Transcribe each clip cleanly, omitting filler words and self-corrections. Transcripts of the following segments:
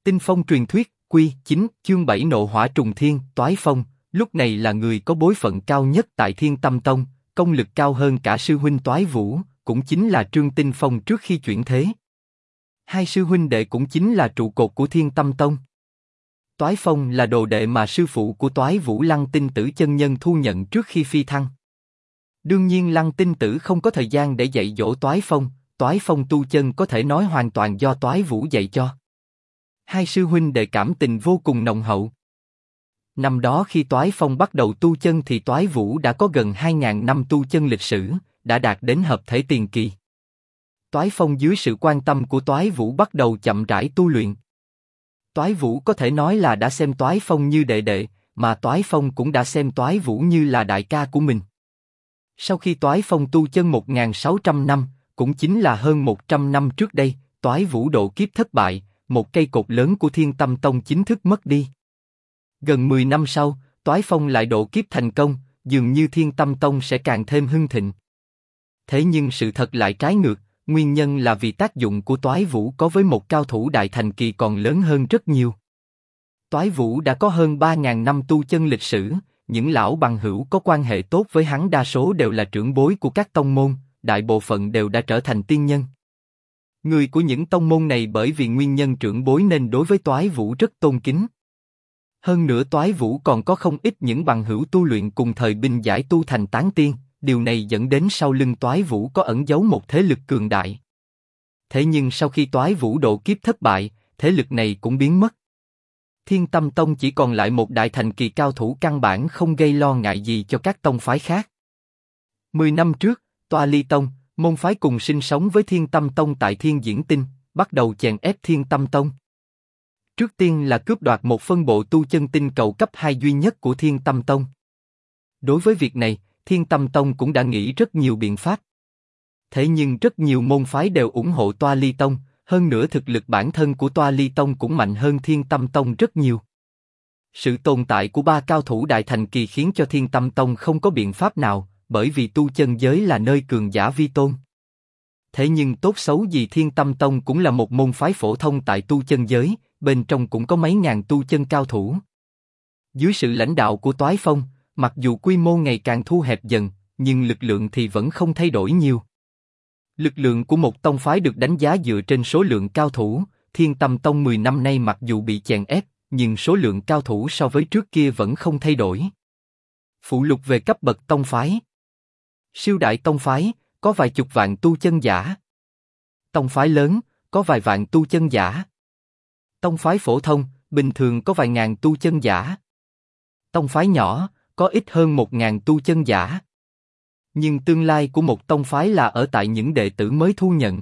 Tinh phong truyền thuyết, Quy 9, chương 7 Nộ hỏa trùng thiên, Toái Phong, lúc này là người có bối phận cao nhất tại Thiên Tâm Tông, công lực cao hơn cả sư huynh Toái Vũ, cũng chính là Trương Tinh Phong trước khi chuyển thế. Hai sư huynh đệ cũng chính là trụ cột của Thiên Tâm Tông. Toái Phong là đồ đệ mà sư phụ của Toái Vũ Lăng Tinh Tử chân nhân thu nhận trước khi phi thăng. Đương nhiên Lăng Tinh Tử không có thời gian để dạy dỗ Toái Phong tu chân có thể nói hoàn toàn do Toái Vũ dạy cho. Hai sư huynh đệ cảm tình vô cùng nồng hậu. Năm đó khi Toái Phong bắt đầu tu chân thì Toái Vũ đã có gần 2.000 năm tu chân lịch sử, đã đạt đến hợp thể tiền kỳ. Toái Phong dưới sự quan tâm của Toái Vũ bắt đầu chậm rãi tu luyện. Toái Vũ có thể nói là đã xem Toái Phong như đệ đệ, mà Toái Phong cũng đã xem Toái Vũ như là đại ca của mình. Sau khi Toái Phong tu chân 1.600 năm, cũng chính là hơn 100 năm trước đây, Toái Vũ độ kiếp thất bại, một cây cột lớn của Thiên Tâm Tông chính thức mất đi. Gần 10 năm sau, Toái Phong lại độ kiếp thành công, dường như Thiên Tâm Tông sẽ càng thêm hưng thịnh. Thế nhưng sự thật lại trái ngược, nguyên nhân là vì tác dụng của Toái Vũ có với một cao thủ đại thành kỳ còn lớn hơn rất nhiều. Toái Vũ đã có hơn 3.000 năm tu chân lịch sử, những lão bằng hữu có quan hệ tốt với hắn đa số đều là trưởng bối của các tông môn, đại bộ phận đều đã trở thành tiên nhân. Người của những tông môn này bởi vì nguyên nhân trưởng bối nên đối với Toái Vũ rất tôn kính. Hơn nữa Toái Vũ còn có không ít những bằng hữu tu luyện cùng thời binh giải tu thành tán tiên, điều này dẫn đến sau lưng Toái Vũ có ẩn giấu một thế lực cường đại. Thế nhưng sau khi Toái Vũ độ kiếp thất bại, thế lực này cũng biến mất. Thiên Tâm Tông chỉ còn lại một đại thành kỳ cao thủ căn bản không gây lo ngại gì cho các tông phái khác. 10 năm trước, Toa Ly Tông, môn phái cùng sinh sống với Thiên Tâm Tông tại Thiên Diễn Tinh, bắt đầu chèn ép Thiên Tâm Tông. Trước tiên là cướp đoạt một phân bộ tu chân tinh cầu cấp 2 duy nhất của Thiên Tâm Tông. Đối với việc này, Thiên Tâm Tông cũng đã nghĩ rất nhiều biện pháp. Thế nhưng rất nhiều môn phái đều ủng hộ Toa Ly Tông, hơn nữa thực lực bản thân của Toa Ly Tông cũng mạnh hơn Thiên Tâm Tông rất nhiều. Sự tồn tại của ba cao thủ đại thành kỳ khiến cho Thiên Tâm Tông không có biện pháp nào, bởi vì tu chân giới là nơi cường giả vi tôn. Thế nhưng tốt xấu gì Thiên Tâm Tông cũng là một môn phái phổ thông tại tu chân giới, bên trong cũng có mấy ngàn tu chân cao thủ. Dưới sự lãnh đạo của Toái Phong, mặc dù quy mô ngày càng thu hẹp dần, nhưng lực lượng thì vẫn không thay đổi nhiều. Lực lượng của một tông phái được đánh giá dựa trên số lượng cao thủ, Thiên Tâm Tông 10 năm nay mặc dù bị chèn ép, nhưng số lượng cao thủ so với trước kia vẫn không thay đổi. Phụ lục về cấp bậc tông phái. Siêu đại tông phái, có vài chục vạn tu chân giả. Tông phái lớn, có vài vạn tu chân giả. Tông phái phổ thông, bình thường có vài ngàn tu chân giả. Tông phái nhỏ, có ít hơn 1.000 tu chân giả. Nhưng tương lai của một tông phái là ở tại những đệ tử mới thu nhận.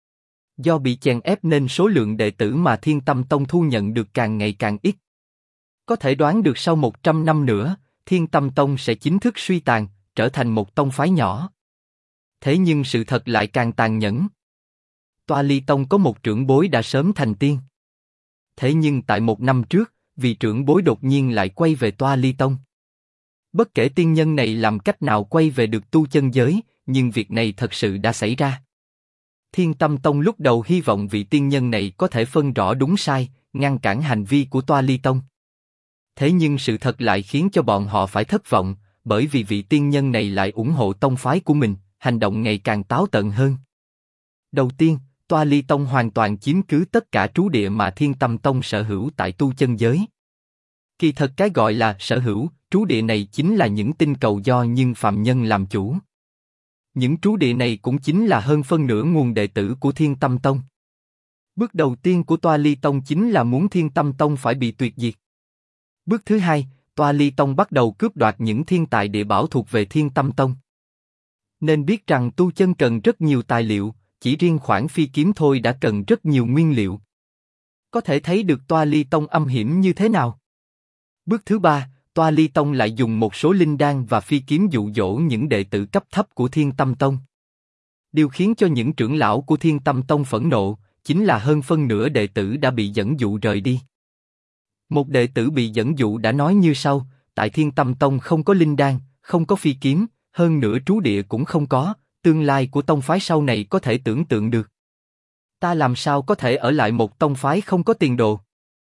Do bị chèn ép nên số lượng đệ tử mà Thiên Tâm Tông thu nhận được càng ngày càng ít. Có thể đoán được sau 100 năm nữa, Thiên Tâm Tông sẽ chính thức suy tàn, trở thành một tông phái nhỏ. Thế nhưng sự thật lại càng tàn nhẫn. Toa Ly Tông có một trưởng bối đã sớm thành tiên. Thế nhưng tại một năm trước, vị trưởng bối đột nhiên lại quay về Toa Ly Tông. Bất kể tiên nhân này làm cách nào quay về được tu chân giới, nhưng việc này thật sự đã xảy ra. Thiên Tâm Tông lúc đầu hy vọng vị tiên nhân này có thể phân rõ đúng sai, ngăn cản hành vi của Toa Ly Tông. Thế nhưng sự thật lại khiến cho bọn họ phải thất vọng, bởi vì vị tiên nhân này lại ủng hộ tông phái của mình, hành động ngày càng táo tợn hơn. Đầu tiên, Toa Ly Tông hoàn toàn chiếm cứ tất cả trú địa mà Thiên Tâm Tông sở hữu tại tu chân giới. Kỳ thật cái gọi là sở hữu, trú địa này chính là những tinh cầu do những phàm nhân làm chủ. Những trú địa này cũng chính là hơn phân nửa nguồn đệ tử của Thiên Tâm Tông. Bước đầu tiên của Toa Ly Tông chính là muốn Thiên Tâm Tông phải bị tuyệt diệt. Bước thứ hai, Toa Ly Tông bắt đầu cướp đoạt những thiên tài địa bảo thuộc về Thiên Tâm Tông. Nên biết rằng tu chân cần rất nhiều tài liệu, chỉ riêng khoản phi kiếm thôi đã cần rất nhiều nguyên liệu. Có thể thấy được Toa Ly Tông âm hiểm như thế nào. Bước thứ ba, Toa Ly Tông lại dùng một số linh đan và phi kiếm dụ dỗ những đệ tử cấp thấp của Thiên Tâm Tông. Điều khiến cho những trưởng lão của Thiên Tâm Tông phẫn nộ, chính là hơn phân nửa đệ tử đã bị dẫn dụ rời đi. Một đệ tử bị dẫn dụ đã nói như sau: tại Thiên Tâm Tông không có linh đan, không có phi kiếm, hơn nữa trú địa cũng không có, tương lai của tông phái sau này có thể tưởng tượng được. Ta làm sao có thể ở lại một tông phái không có tiền đồ?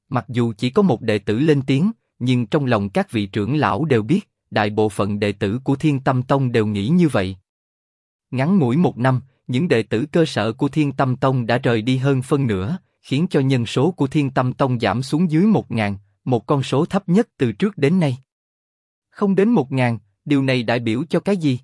Mặc dù chỉ có một đệ tử lên tiếng, nhưng trong lòng các vị trưởng lão đều biết, đại bộ phận đệ tử của Thiên Tâm Tông đều nghĩ như vậy. Ngắn ngủi một năm, những đệ tử cơ sở của Thiên Tâm Tông đã rời đi hơn phân nửa, khiến cho nhân số của Thiên Tâm Tông giảm xuống dưới 1.000, một con số thấp nhất từ trước đến nay. Không đến 1.000, điều này đại biểu cho cái gì?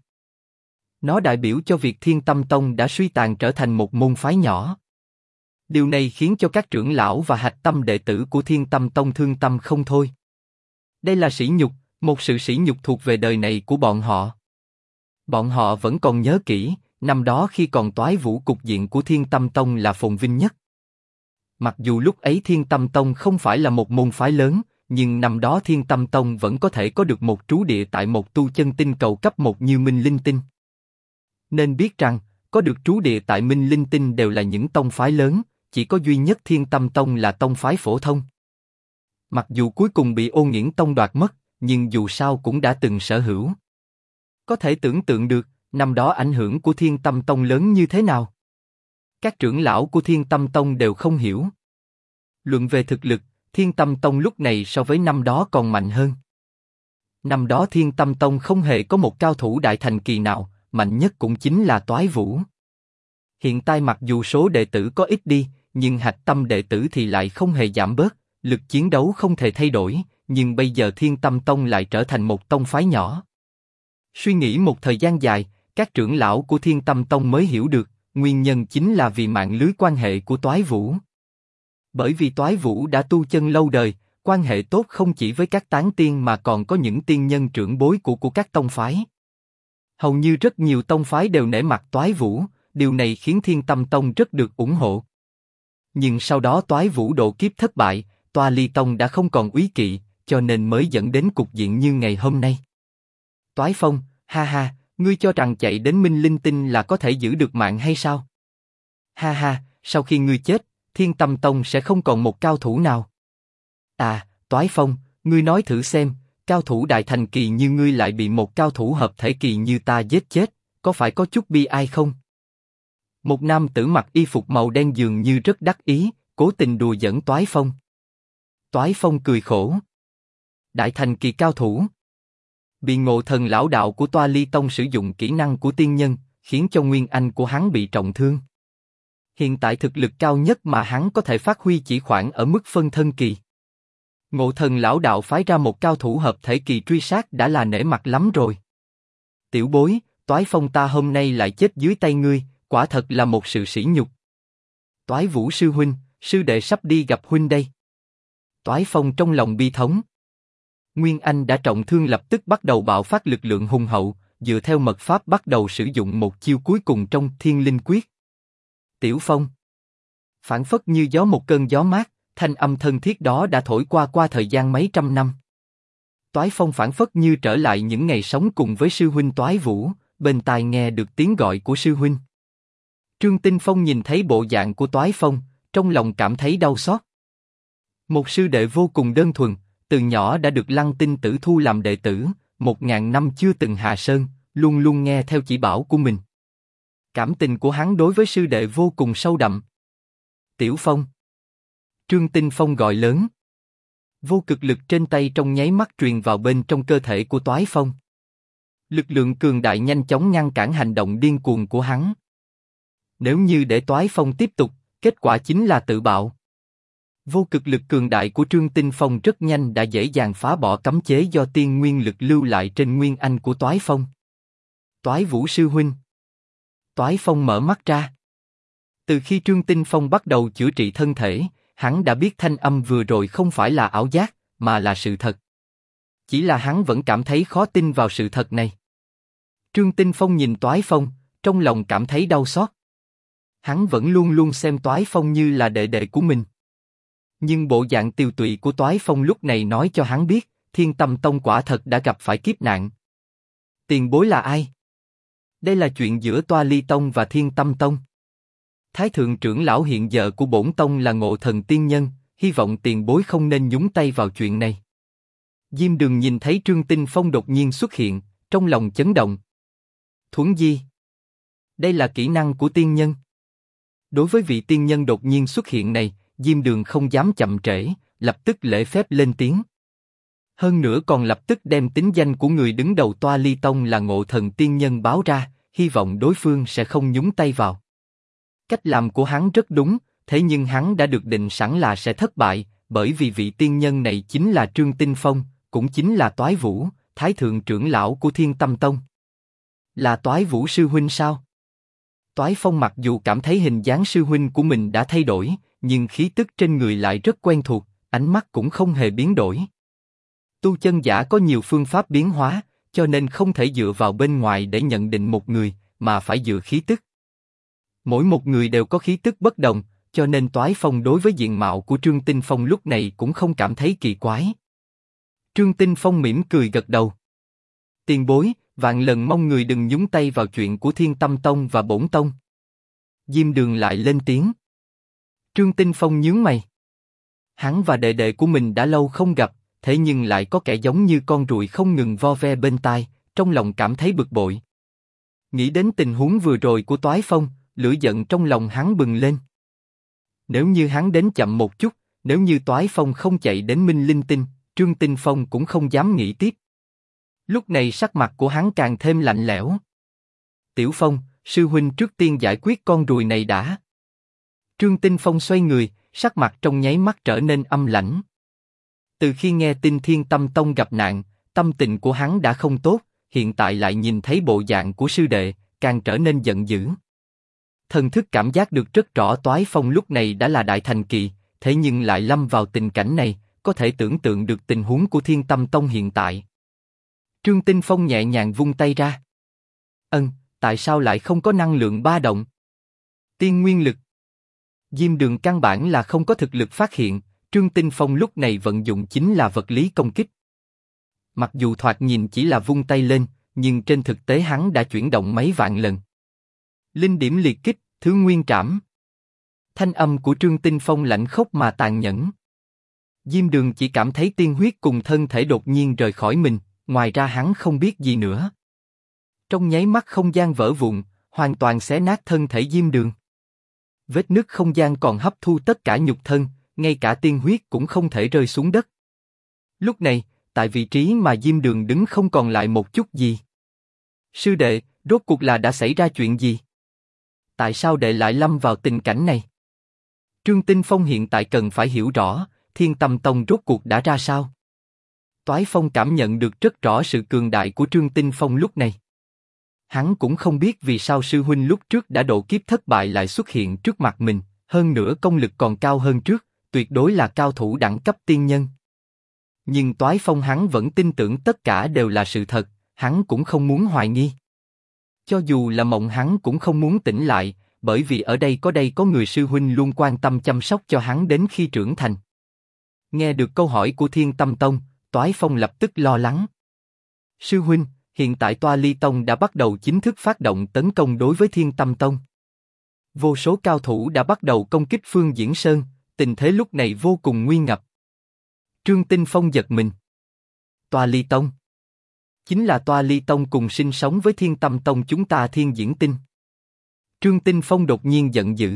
Nó đại biểu cho việc Thiên Tâm Tông đã suy tàn trở thành một môn phái nhỏ. Điều này khiến cho các trưởng lão và hạch tâm đệ tử của Thiên Tâm Tông thương tâm không thôi. Đây là sỉ nhục, một sự sỉ nhục thuộc về đời này của bọn họ. Bọn họ vẫn còn nhớ kỹ, năm đó khi còn toái vũ cục diện của Thiên Tâm Tông là phồn vinh nhất. Mặc dù lúc ấy Thiên Tâm Tông không phải là một môn phái lớn, nhưng năm đó Thiên Tâm Tông vẫn có thể có được một trú địa tại một tu chân tinh cầu cấp 1 như Minh Linh Tinh. Nên biết rằng, có được trú địa tại Minh Linh Tinh đều là những tông phái lớn, chỉ có duy nhất Thiên Tâm Tông là tông phái phổ thông. Mặc dù cuối cùng bị Ô Nghiễn Tông đoạt mất, nhưng dù sao cũng đã từng sở hữu. Có thể tưởng tượng được, năm đó ảnh hưởng của Thiên Tâm Tông lớn như thế nào. Các trưởng lão của Thiên Tâm Tông đều không hiểu. Luận về thực lực, Thiên Tâm Tông lúc này so với năm đó còn mạnh hơn. Năm đó Thiên Tâm Tông không hề có một cao thủ đại thành kỳ nào, mạnh nhất cũng chính là Toái Vũ. Hiện tại mặc dù số đệ tử có ít đi, nhưng hạch tâm đệ tử thì lại không hề giảm bớt, lực chiến đấu không thể thay đổi, nhưng bây giờ Thiên Tâm Tông lại trở thành một tông phái nhỏ. Suy nghĩ một thời gian dài, các trưởng lão của Thiên Tâm Tông mới hiểu được, nguyên nhân chính là vì mạng lưới quan hệ của Toái Vũ. Bởi vì Toái Vũ đã tu chân lâu đời, quan hệ tốt không chỉ với các tán tiên mà còn có những tiên nhân trưởng bối của các tông phái. Hầu như rất nhiều tông phái đều nể mặt Toái Vũ, điều này khiến Thiên Tâm Tông rất được ủng hộ. Nhưng sau đó Toái Vũ độ kiếp thất bại, Toa Ly Tông đã không còn úy kỵ, cho nên mới dẫn đến cục diện như ngày hôm nay. Toái Phong, ha ha, ngươi cho rằng chạy đến Minh Linh Tinh là có thể giữ được mạng hay sao? Ha ha, sau khi ngươi chết, Thiên Tâm Tông sẽ không còn một cao thủ nào. À, Toái Phong, ngươi nói thử xem, cao thủ đại thành kỳ như ngươi lại bị một cao thủ hợp thể kỳ như ta giết chết, có phải có chút bi ai không? Một nam tử mặc y phục màu đen dường như rất đắc ý, cố tình đùa giỡn Toái Phong. Toái Phong cười khổ. Đại thành kỳ cao thủ. Bị Ngộ Thần lão đạo của Toa Ly Tông sử dụng kỹ năng của tiên nhân, khiến cho nguyên anh của hắn bị trọng thương. Hiện tại thực lực cao nhất mà hắn có thể phát huy chỉ khoảng ở mức phân thân kỳ. Ngộ Thần lão đạo phái ra một cao thủ hợp thể kỳ truy sát đã là nể mặt lắm rồi. Tiểu bối, Toái Phong ta hôm nay lại chết dưới tay ngươi, quả thật là một sự sỉ nhục. Toái Vũ sư huynh, sư đệ sắp đi gặp huynh đây. Toái Phong trong lòng bi thống. Nguyên Anh đã trọng thương lập tức bắt đầu bạo phát lực lượng hùng hậu, dựa theo mật pháp bắt đầu sử dụng một chiêu cuối cùng trong Thiên Linh Quyết. Tiểu Phong. Phảng phất như gió một cơn gió mát, thanh âm thân thiết đó đã thổi qua thời gian mấy trăm năm. Toái Phong phảng phất như trở lại những ngày sống cùng với sư huynh Toái Vũ, bên tai nghe được tiếng gọi của sư huynh. Trương Tinh Phong nhìn thấy bộ dạng của Toái Phong, trong lòng cảm thấy đau xót. Một sư đệ vô cùng đơn thuần, từ nhỏ đã được Lăng Tinh Tử thu làm đệ tử, 1000 năm chưa từng hạ sơn, luôn luôn nghe theo chỉ bảo của mình. Cảm tình của hắn đối với sư đệ vô cùng sâu đậm. Tiểu Phong. Trương Tinh Phong gọi lớn. Vô cực lực trên tay trong nháy mắt truyền vào bên trong cơ thể của Toái Phong. Lực lượng cường đại nhanh chóng ngăn cản hành động điên cuồng của hắn. Nếu như để Toái Phong tiếp tục, kết quả chính là tự bạo. Vô cực lực cường đại của Trương Tinh Phong rất nhanh đã dễ dàng phá bỏ cấm chế do tiên nguyên lực lưu lại trên nguyên anh của Toái Phong. Toái Vũ sư huynh. Toái Phong mở mắt ra. Từ khi Trương Tinh Phong bắt đầu chữa trị thân thể, hắn đã biết thanh âm vừa rồi không phải là ảo giác, mà là sự thật. Chỉ là hắn vẫn cảm thấy khó tin vào sự thật này. Trương Tinh Phong nhìn Toái Phong, trong lòng cảm thấy đau xót. Hắn vẫn luôn luôn xem Toái Phong như là đệ đệ của mình. Nhưng bộ dạng tiều tụy của Toái Phong lúc này nói cho hắn biết, Thiên Tâm Tông quả thật đã gặp phải kiếp nạn. Tiền bối là ai? Đây là chuyện giữa Toa Ly Tông và Thiên Tâm Tông. Thái thượng trưởng lão hiện giờ của bổn tông là Ngộ Thần tiên nhân, hy vọng tiền bối không nên nhúng tay vào chuyện này. Diêm Đường nhìn thấy Trương Tinh Phong đột nhiên xuất hiện, trong lòng chấn động. Thuấn di. Đây là kỹ năng của tiên nhân. Đối với vị tiên nhân đột nhiên xuất hiện này, Diêm Đường không dám chậm trễ, lập tức lễ phép lên tiếng. Hơn nữa còn lập tức đem tính danh của người đứng đầu Toa Ly Tông là Ngộ Thần Tiên Nhân báo ra, hy vọng đối phương sẽ không nhúng tay vào. Cách làm của hắn rất đúng, thế nhưng hắn đã được định sẵn là sẽ thất bại, bởi vì vị tiên nhân này chính là Trương Tinh Phong, cũng chính là Toái Vũ, Thái thượng trưởng lão của Thiên Tâm Tông. Là Toái Vũ sư huynh sao? Toái Phong mặc dù cảm thấy hình dáng sư huynh của mình đã thay đổi, nhưng khí tức trên người lại rất quen thuộc, ánh mắt cũng không hề biến đổi. Tu chân giả có nhiều phương pháp biến hóa, cho nên không thể dựa vào bên ngoài để nhận định một người, mà phải dựa khí tức. Mỗi một người đều có khí tức bất đồng, cho nên Toái Phong đối với diện mạo của Trương Tinh Phong lúc này cũng không cảm thấy kỳ quái. Trương Tinh Phong mỉm cười gật đầu. Tiền bối, vạn lần mong người đừng nhúng tay vào chuyện của Thiên Tâm Tông và Bổn Tông. Diêm Đường lại lên tiếng. Trương Tinh Phong nhướng mày. Hắn và đệ đệ của mình đã lâu không gặp, thế nhưng lại có kẻ giống như con ruồi không ngừng vo ve bên tai, trong lòng cảm thấy bực bội. Nghĩ đến tình huống vừa rồi của Toái Phong, lửa giận trong lòng hắn bừng lên. Nếu như hắn đến chậm một chút, nếu như Toái Phong không chạy đến Minh Linh Tinh, Trương Tinh Phong cũng không dám nghĩ tiếp. Lúc này sắc mặt của hắn càng thêm lạnh lẽo. Tiểu Phong, sư huynh trước tiên giải quyết con ruồi này đã. Trương Tinh Phong xoay người, sắc mặt trong nháy mắt trở nên âm lãnh. Từ khi nghe tin Thiên Tâm Tông gặp nạn, tâm tình của hắn đã không tốt, hiện tại lại nhìn thấy bộ dạng của sư đệ, càng trở nên giận dữ. Thần thức cảm giác được rất rõ Toái Phong lúc này đã là đại thành kỳ, thế nhưng lại lâm vào tình cảnh này, có thể tưởng tượng được tình huống của Thiên Tâm Tông hiện tại. Trương Tinh Phong nhẹ nhàng vung tay ra. Tại sao lại không có năng lượng ba động? Tiên nguyên lực. Diêm Đường căn bản là không có thực lực phát hiện, Trương Tinh Phong lúc này vận dụng chính là vật lý công kích. Mặc dù thoạt nhìn chỉ là vung tay lên, nhưng trên thực tế hắn đã chuyển động mấy vạn lần. Linh điểm liệt kích, thứ nguyên trảm. Thanh âm của Trương Tinh Phong lạnh khốc mà tàn nhẫn. Diêm Đường chỉ cảm thấy tiên huyết cùng thân thể đột nhiên rời khỏi mình, ngoài ra hắn không biết gì nữa. Trong nháy mắt không gian vỡ vụn, hoàn toàn xé nát thân thể Diêm Đường. Vết nứt không gian còn hấp thu tất cả nhục thân, ngay cả tiên huyết cũng không thể rơi xuống đất. Lúc này, tại vị trí mà Diêm Đường đứng không còn lại một chút gì. Sư đệ, rốt cuộc là đã xảy ra chuyện gì? Tại sao đệ lại lâm vào tình cảnh này? Trương Tinh Phong hiện tại cần phải hiểu rõ, Thiên Tâm Tông rốt cuộc đã ra sao? Toái Phong cảm nhận được rất rõ sự cường đại của Trương Tinh Phong lúc này. Hắn cũng không biết vì sao sư huynh lúc trước đã độ kiếp thất bại lại xuất hiện trước mặt mình, hơn nữa công lực còn cao hơn trước, tuyệt đối là cao thủ đẳng cấp tiên nhân. Nhưng Toái Phong hắn vẫn tin tưởng tất cả đều là sự thật, hắn cũng không muốn hoài nghi. Cho dù là mộng hắn cũng không muốn tỉnh lại, bởi vì ở đây có người sư huynh luôn quan tâm chăm sóc cho hắn đến khi trưởng thành. Nghe được câu hỏi của Thiên Tâm Tông, Toái Phong lập tức lo lắng. Sư huynh, hiện tại Toa Ly Tông đã bắt đầu chính thức phát động tấn công đối với Thiên Tâm Tông. Vô số cao thủ đã bắt đầu công kích Phương Diễn Sơn, tình thế lúc này vô cùng nguy ngập. Trương Tinh Phong giật mình. Toa Ly Tông chính là Toa Ly Tông cùng sinh sống với Thiên Tâm Tông chúng ta Thiên Diễn Tinh. Trương Tinh Phong đột nhiên giận dữ.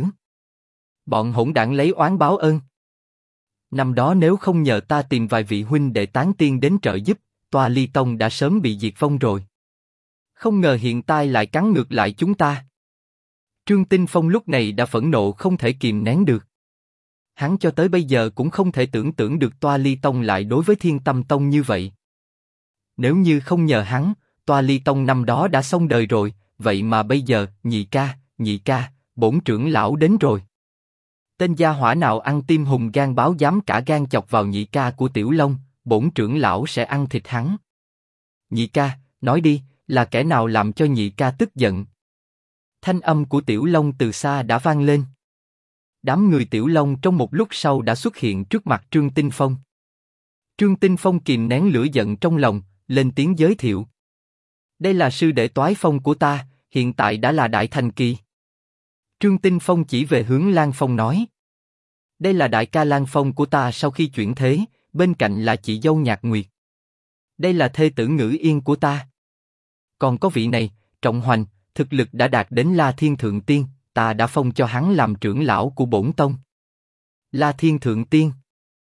Bọn hỗn đản lấy oán báo ơn. Năm đó nếu không nhờ ta tìm vài vị huynh đệ tán tiên đến trợ giúp, Toa Ly Tông đã sớm bị diệt vong rồi. Không ngờ hiện tại lại cắn ngược lại chúng ta. Trương Tinh Phong lúc này đã phẫn nộ không thể kìm nén được. Hắn cho tới bây giờ cũng không thể tưởng tượng được Toa Ly Tông lại đối với Thiên Tâm Tông như vậy. Nếu như không nhờ hắn, Toa Ly Tông năm đó đã xong đời rồi, vậy mà bây giờ, nhị ca, bổn trưởng lão đến rồi. Tên gia hỏa nào ăn tim hùng gan báo dám cả gan chọc vào nhị ca của Tiểu Long, bổn trưởng lão sẽ ăn thịt hắn. Nhị ca, nói đi, là kẻ nào làm cho nhị ca tức giận? Thanh âm của Tiểu Long từ xa đã vang lên. Đám người Tiểu Long trong một lúc sau đã xuất hiện trước mặt Trương Tinh Phong. Trương Tinh Phong kìm nén lửa giận trong lòng, lên tiếng giới thiệu. Đây là sư đệ Toái Phong của ta, hiện tại đã là đại thành kỳ. Trương Tinh Phong chỉ về hướng Lan Phong nói. Đây là đại ca Lan Phong của ta sau khi chuyển thế, bên cạnh là chị dâu Nhạc Nguyệt. Đây là thê tử Ngữ Yên của ta. Còn có vị này, Trọng Hoành, thực lực đã đạt đến La Thiên Thượng Tiên, ta đã phong cho hắn làm trưởng lão của bổn tông. La Thiên Thượng Tiên.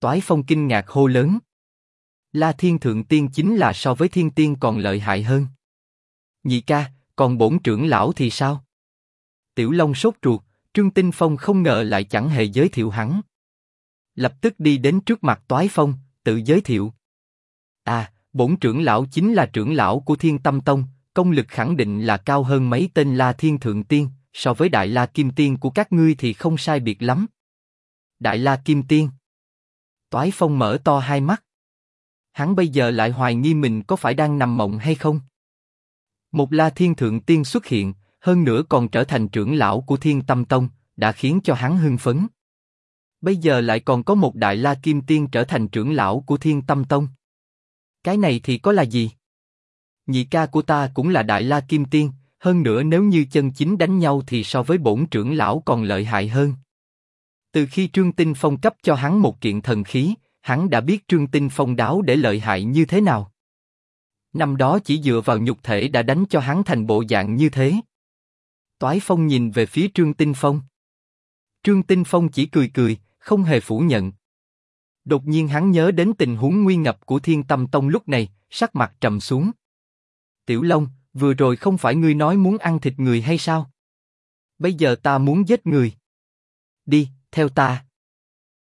Toái Phong kinh ngạc hô lớn. La Thiên Thượng Tiên chính là so với Thiên Tiên còn lợi hại hơn. Nhị ca, còn bổn trưởng lão thì sao? Tiểu Long sốt ruột, Trương Tinh Phong không ngờ lại chẳng hề giới thiệu hắn. Lập tức đi đến trước mặt Toái Phong, tự giới thiệu. Bổn trưởng lão chính là trưởng lão của Thiên Tâm Tông, công lực khẳng định là cao hơn mấy tên La Thiên Thượng Tiên, so với Đại La Kim Tiên của các ngươi thì không sai biệt lắm. Đại La Kim Tiên. Toái Phong mở to hai mắt. Hắn bây giờ lại hoài nghi mình có phải đang nằm mộng hay không? Một La Thiên Thượng Tiên xuất hiện, hơn nữa còn trở thành trưởng lão của Thiên Tâm Tông, đã khiến cho hắn hưng phấn. Bây giờ lại còn có một Đại La Kim Tiên trở thành trưởng lão của Thiên Tâm Tông. Cái này thì có là gì? Nhị ca của ta cũng là Đại La Kim Tiên, hơn nữa nếu như chân chính đánh nhau thì so với bổn trưởng lão còn lợi hại hơn. Từ khi Trương Tinh Phong cấp cho hắn một kiện thần khí, hắn đã biết Trương Tinh Phong đáo để lợi hại như thế nào. Năm đó chỉ dựa vào nhục thể đã đánh cho hắn thành bộ dạng như thế. Toái Phong nhìn về phía Trương Tinh Phong. Trương Tinh Phong chỉ cười cười, không hề phủ nhận. Đột nhiên hắn nhớ đến tình huống nguy ngập của Thiên Tâm Tông lúc này, sắc mặt trầm xuống. Tiểu Long, vừa rồi không phải ngươi nói muốn ăn thịt người hay sao? Bây giờ ta muốn giết người. Đi, theo ta.